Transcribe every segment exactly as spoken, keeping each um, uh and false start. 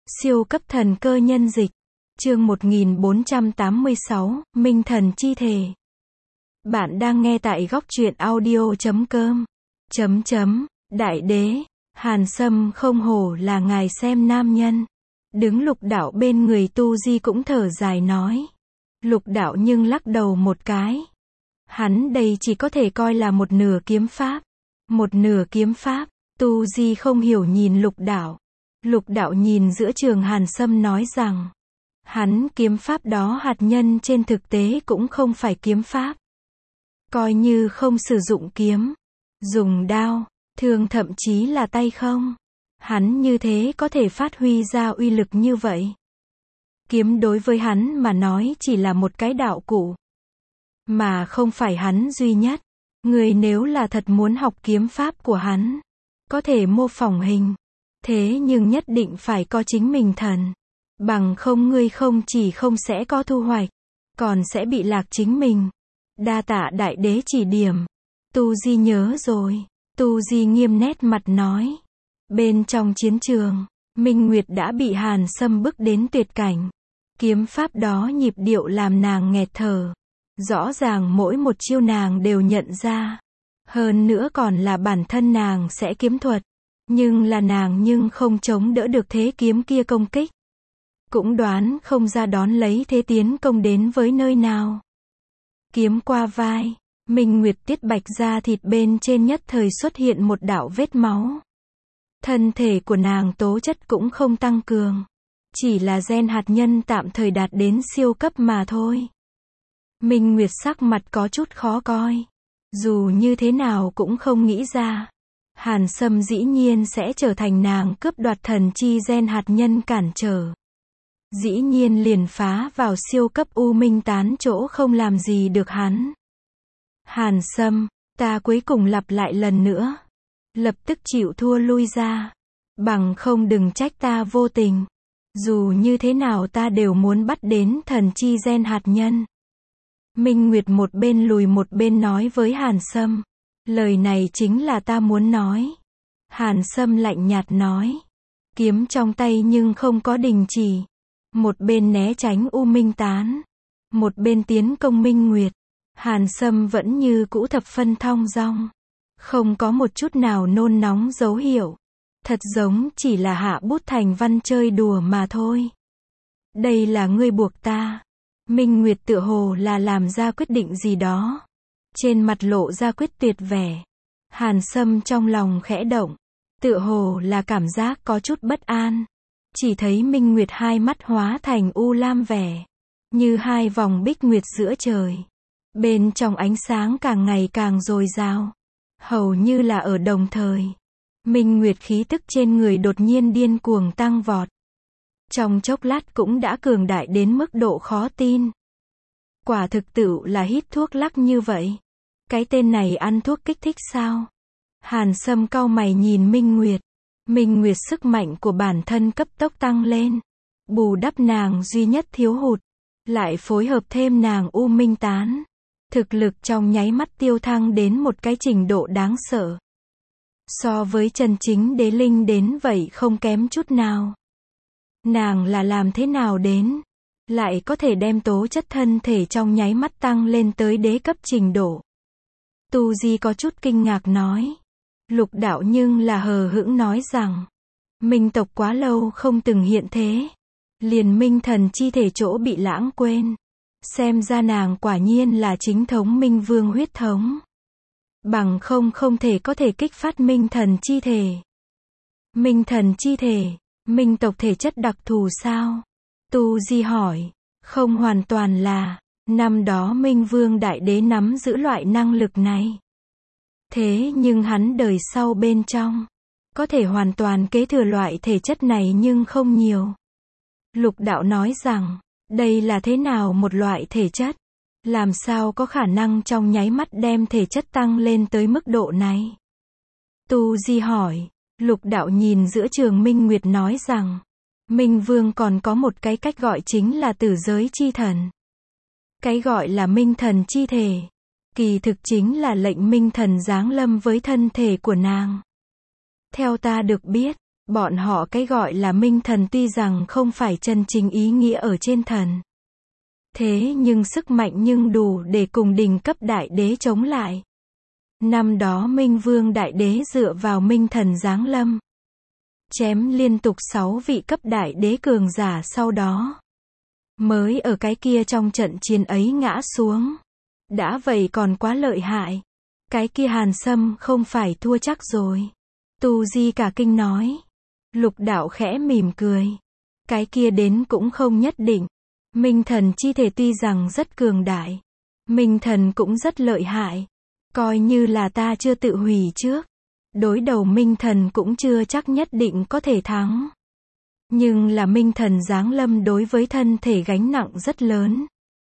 Siêu cấp thần cơ nhân dịch. Chương một nghìn bốn trăm tám mươi sáu, Minh thần chi thể. Bạn đang nghe tại góc truyện audio chấm com. Chấm chấm, đại đế, Hàn Sâm không hổ là ngài xem nam nhân. Đứng Lục Đạo bên người Tu Di cũng thở dài nói. Lục Đạo nhưng lắc đầu một cái. Hắn đây chỉ có thể coi là một nửa kiếm pháp. Một nửa kiếm pháp, Tu Di không hiểu nhìn Lục Đạo. Lục Đạo nhìn giữa trường Hàn Sâm nói rằng, hắn kiếm pháp đó hạt nhân trên thực tế cũng không phải kiếm pháp. Coi như không sử dụng kiếm, dùng đao, thường thậm chí là tay không. Hắn như thế có thể phát huy ra uy lực như vậy. Kiếm đối với hắn mà nói chỉ là một cái đạo cụ. Mà không phải hắn duy nhất. Người nếu là thật muốn học kiếm pháp của hắn, có thể mô phỏng hình. Thế nhưng nhất định phải có chính mình thần. Bằng không ngươi không chỉ không sẽ có thu hoạch, còn sẽ bị lạc chính mình. Đa tạ đại đế chỉ điểm. Tu Di nhớ rồi. Tu Di nghiêm nét mặt nói. Bên trong chiến trường, Minh Nguyệt đã bị Hàn Sâm bức đến tuyệt cảnh. Kiếm pháp đó nhịp điệu làm nàng nghẹt thở. Rõ ràng mỗi một chiêu nàng đều nhận ra. Hơn nữa còn là bản thân nàng sẽ kiếm thuật. Nhưng là nàng nhưng không chống đỡ được thế kiếm kia công kích. Cũng đoán không ra đón lấy thế tiến công đến với nơi nào. Kiếm qua vai, Minh Nguyệt tiết bạch da thịt bên trên nhất thời xuất hiện một đạo vết máu. Thân thể của nàng tố chất cũng không tăng cường. Chỉ là gen hạt nhân tạm thời đạt đến siêu cấp mà thôi. Minh Nguyệt sắc mặt có chút khó coi. Dù như thế nào cũng không nghĩ ra. Hàn Sâm dĩ nhiên sẽ trở thành nàng cướp đoạt thần chi gen hạt nhân cản trở. Dĩ nhiên liền phá vào siêu cấp U Minh tán chỗ không làm gì được hắn. Hàn Sâm, ta cuối cùng lặp lại lần nữa. Lập tức chịu thua lui ra. Bằng không đừng trách ta vô tình. Dù như thế nào ta đều muốn bắt đến thần chi gen hạt nhân. Minh Nguyệt một bên lùi một bên nói với Hàn Sâm. Lời này chính là ta muốn nói. Hàn Sâm lạnh nhạt nói. Kiếm trong tay nhưng không có đình chỉ. Một bên né tránh U Minh tán. Một bên tiến công Minh Nguyệt. Hàn Sâm vẫn như cũ thập phân thong dong. Không có một chút nào nôn nóng dấu hiệu. Thật giống chỉ là hạ bút thành văn chơi đùa mà thôi. Đây là ngươi buộc ta. Minh Nguyệt tựa hồ là làm ra quyết định gì đó. Trên mặt lộ ra quyết tuyệt vẻ. Hàn Sâm trong lòng khẽ động. Tựa hồ là cảm giác có chút bất an. Chỉ thấy Minh Nguyệt hai mắt hóa thành u lam vẻ. Như hai vòng bích nguyệt giữa trời. Bên trong ánh sáng càng ngày càng dồi dào. Hầu như là ở đồng thời. Minh Nguyệt khí tức trên người đột nhiên điên cuồng tăng vọt. Trong chốc lát cũng đã cường đại đến mức độ khó tin. Quả thực tựu là hít thuốc lắc như vậy. Cái tên này ăn thuốc kích thích sao? Hàn Sâm cau mày nhìn Minh Nguyệt. Minh Nguyệt sức mạnh của bản thân cấp tốc tăng lên. Bù đắp nàng duy nhất thiếu hụt. Lại phối hợp thêm nàng U Minh tán. Thực lực trong nháy mắt tiêu thăng đến một cái trình độ đáng sợ. So với chân chính đế linh đến vậy không kém chút nào. Nàng là làm thế nào đến? Lại có thể đem tố chất thân thể trong nháy mắt tăng lên tới đế cấp trình độ. Tu Di có chút kinh ngạc nói. Lục Đạo nhưng là hờ hững nói rằng. Minh tộc quá lâu không từng hiện thế. Liền minh thần chi thể chỗ bị lãng quên. Xem ra nàng quả nhiên là chính thống minh vương huyết thống. Bằng không không thể có thể kích phát minh thần chi thể. Minh thần chi thể, minh tộc thể chất đặc thù sao? Tu Di hỏi. Không hoàn toàn là. Năm đó minh vương đại đế nắm giữ loại năng lực này. Thế nhưng hắn đời sau bên trong. Có thể hoàn toàn kế thừa loại thể chất này nhưng không nhiều. Lục Đạo nói rằng. Đây là thế nào một loại thể chất? Làm sao có khả năng trong nháy mắt đem thể chất tăng lên tới mức độ này? Tu Di hỏi. Lục Đạo nhìn giữa trường Minh Nguyệt nói rằng. Minh Vương còn có một cái cách gọi chính là tử giới chi thần. Cái gọi là minh thần chi thể. Kỳ thực chính là lệnh minh thần giáng lâm với thân thể của nàng. Theo ta được biết, Bọn họ cái gọi là minh thần tuy rằng không phải chân chính ý nghĩa ở trên thần. Thế nhưng sức mạnh nhưng đủ để cùng đỉnh cấp đại đế chống lại. Năm đó Minh Vương Đại Đế dựa vào minh thần giáng lâm, chém liên tục sáu vị cấp đại đế cường giả sau đó. Mới ở cái kia trong trận chiến ấy ngã xuống. Đã vậy còn quá lợi hại. Cái kia Hàn Sâm không phải thua chắc rồi. Tu Di cả kinh nói. Lục đạo khẽ mỉm cười. Cái kia đến cũng không nhất định. Minh thần chi thể tuy rằng rất cường đại. Minh thần cũng rất lợi hại. Coi như là ta chưa tự hủy trước. Đối đầu minh thần cũng chưa chắc nhất định có thể thắng. Nhưng là minh thần giáng lâm đối với thân thể gánh nặng rất lớn.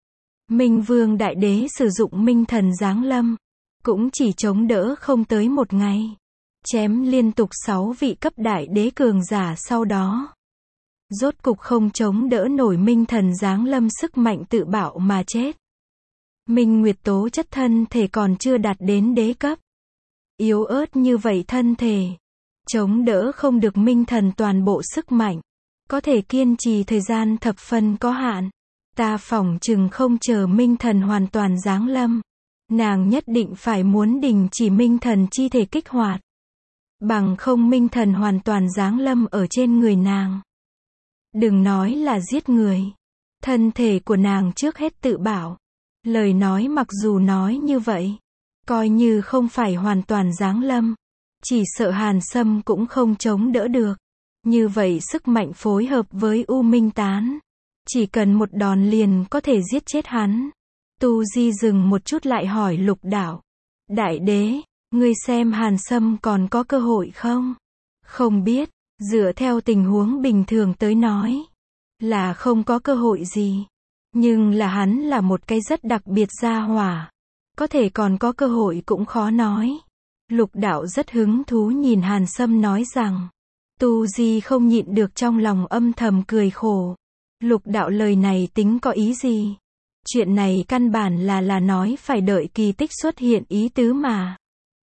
Minh Vương Đại Đế sử dụng minh thần giáng lâm. Cũng chỉ chống đỡ không tới một ngày. Chém liên tục sáu vị cấp đại đế cường giả sau đó. Rốt cục không chống đỡ nổi minh thần giáng lâm sức mạnh tự bạo mà chết. Minh Nguyệt tố chất thân thể còn chưa đạt đến đế cấp. Yếu ớt như vậy thân thể. Chống đỡ không được minh thần toàn bộ sức mạnh. Có thể kiên trì thời gian thập phân có hạn. Ta phỏng chừng không chờ minh thần hoàn toàn giáng lâm. Nàng nhất định phải muốn đình chỉ minh thần chi thể kích hoạt. Bằng không minh thần hoàn toàn giáng lâm ở trên người nàng. Đừng nói là giết người. Thân thể của nàng trước hết tự bảo. Lời nói mặc dù nói như vậy. Coi như không phải hoàn toàn giáng lâm. Chỉ sợ Hàn Sâm cũng không chống đỡ được. Như vậy sức mạnh phối hợp với U Minh Tán. Chỉ cần một đòn liền có thể giết chết hắn. Tu Di dừng một chút lại hỏi Lục Đạo. Đại đế, ngươi xem Hàn Sâm còn có cơ hội không? Không biết, dựa theo tình huống bình thường tới nói. Là không có cơ hội gì. Nhưng là hắn là một cái rất đặc biệt gia hỏa. Có thể còn có cơ hội cũng khó nói. Lục Đạo rất hứng thú nhìn Hàn Sâm nói rằng. Tu Di không nhịn được trong lòng âm thầm cười khổ. Lục Đạo lời này tính có ý gì? Chuyện này căn bản là là nói phải đợi kỳ tích xuất hiện ý tứ mà.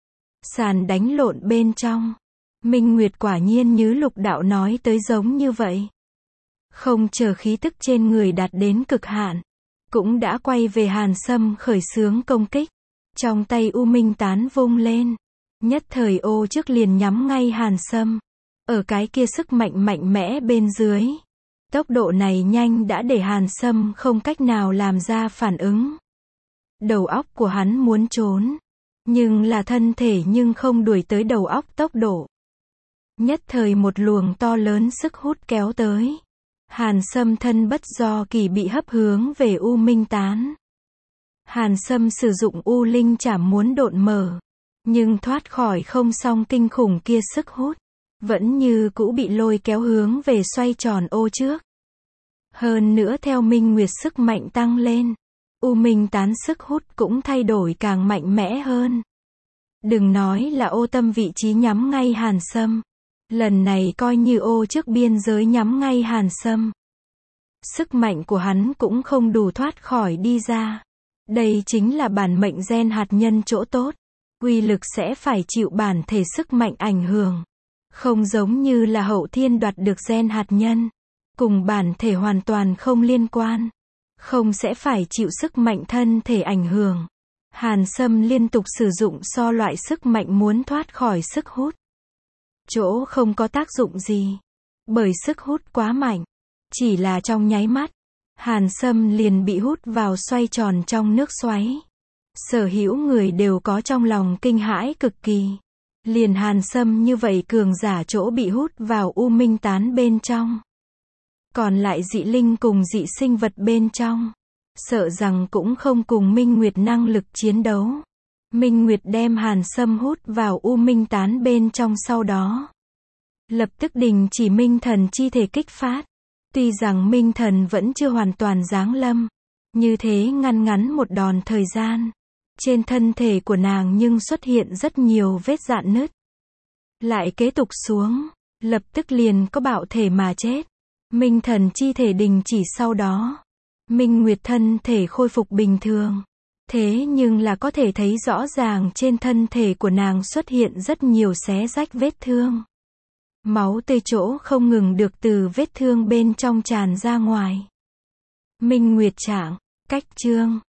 Sàn đánh lộn bên trong. Minh Nguyệt quả nhiên như Lục Đạo nói tới giống như vậy. Không chờ khí tức trên người đạt đến cực hạn. Cũng đã quay về Hàn Sâm khởi xướng công kích. Trong tay U Minh Tán vung lên. Nhất thời ô trước liền nhắm ngay Hàn Sâm. Ở cái kia sức mạnh mạnh mẽ bên dưới. Tốc độ này nhanh đã để Hàn Sâm không cách nào làm ra phản ứng. Đầu óc của hắn muốn trốn. Nhưng là thân thể nhưng không đuổi tới đầu óc tốc độ. Nhất thời một luồng to lớn sức hút kéo tới. Hàn Sâm thân bất do kỳ bị hấp hướng về U Minh Tán. Hàn Sâm sử dụng U Linh Chảm muốn độn mở. Nhưng thoát khỏi không xong kinh khủng kia sức hút. Vẫn như cũ bị lôi kéo hướng về xoay tròn ô trước. Hơn nữa theo Minh Nguyệt sức mạnh tăng lên. U Minh Tán sức hút cũng thay đổi càng mạnh mẽ hơn. Đừng nói là ô tâm vị trí nhắm ngay Hàn Sâm. Lần này coi như ô trước biên giới nhắm ngay Hàn Sâm. Sức mạnh của hắn cũng không đủ thoát khỏi đi ra. Đây chính là bản mệnh gen hạt nhân chỗ tốt. Uy lực sẽ phải chịu bản thể sức mạnh ảnh hưởng. Không giống như là Hậu Thiên đoạt được gen hạt nhân. Cùng bản thể hoàn toàn không liên quan. Không sẽ phải chịu sức mạnh thân thể ảnh hưởng. Hàn Sâm liên tục sử dụng so loại sức mạnh muốn thoát khỏi sức hút. Chỗ không có tác dụng gì. Bởi sức hút quá mạnh. Chỉ là trong nháy mắt. Hàn Sâm liền bị hút vào xoay tròn trong nước xoáy. Sở hữu người đều có trong lòng kinh hãi cực kỳ. Liền Hàn Sâm như vậy cường giả chỗ bị hút vào U Minh Tán bên trong. Còn lại dị linh cùng dị sinh vật bên trong. Sợ rằng cũng không cùng Minh Nguyệt năng lực chiến đấu. Minh Nguyệt đem Hàn Sâm hút vào U Minh Tán bên trong sau đó. Lập tức đình chỉ Minh Thần chi thể kích phát. Tuy rằng Minh Thần vẫn chưa hoàn toàn giáng lâm. Như thế ngăn ngắn một đòn thời gian. Trên thân thể của nàng nhưng xuất hiện rất nhiều vết rạn nứt. Lại kế tục xuống. Lập tức liền có bạo thể mà chết. Minh Thần chi thể đình chỉ sau đó. Minh Nguyệt thân thể khôi phục bình thường. Thế nhưng là có thể thấy rõ ràng trên thân thể của nàng xuất hiện rất nhiều xé rách vết thương. Máu tươi chỗ không ngừng được từ vết thương bên trong tràn ra ngoài. Minh Nguyệt Trạng, cách chương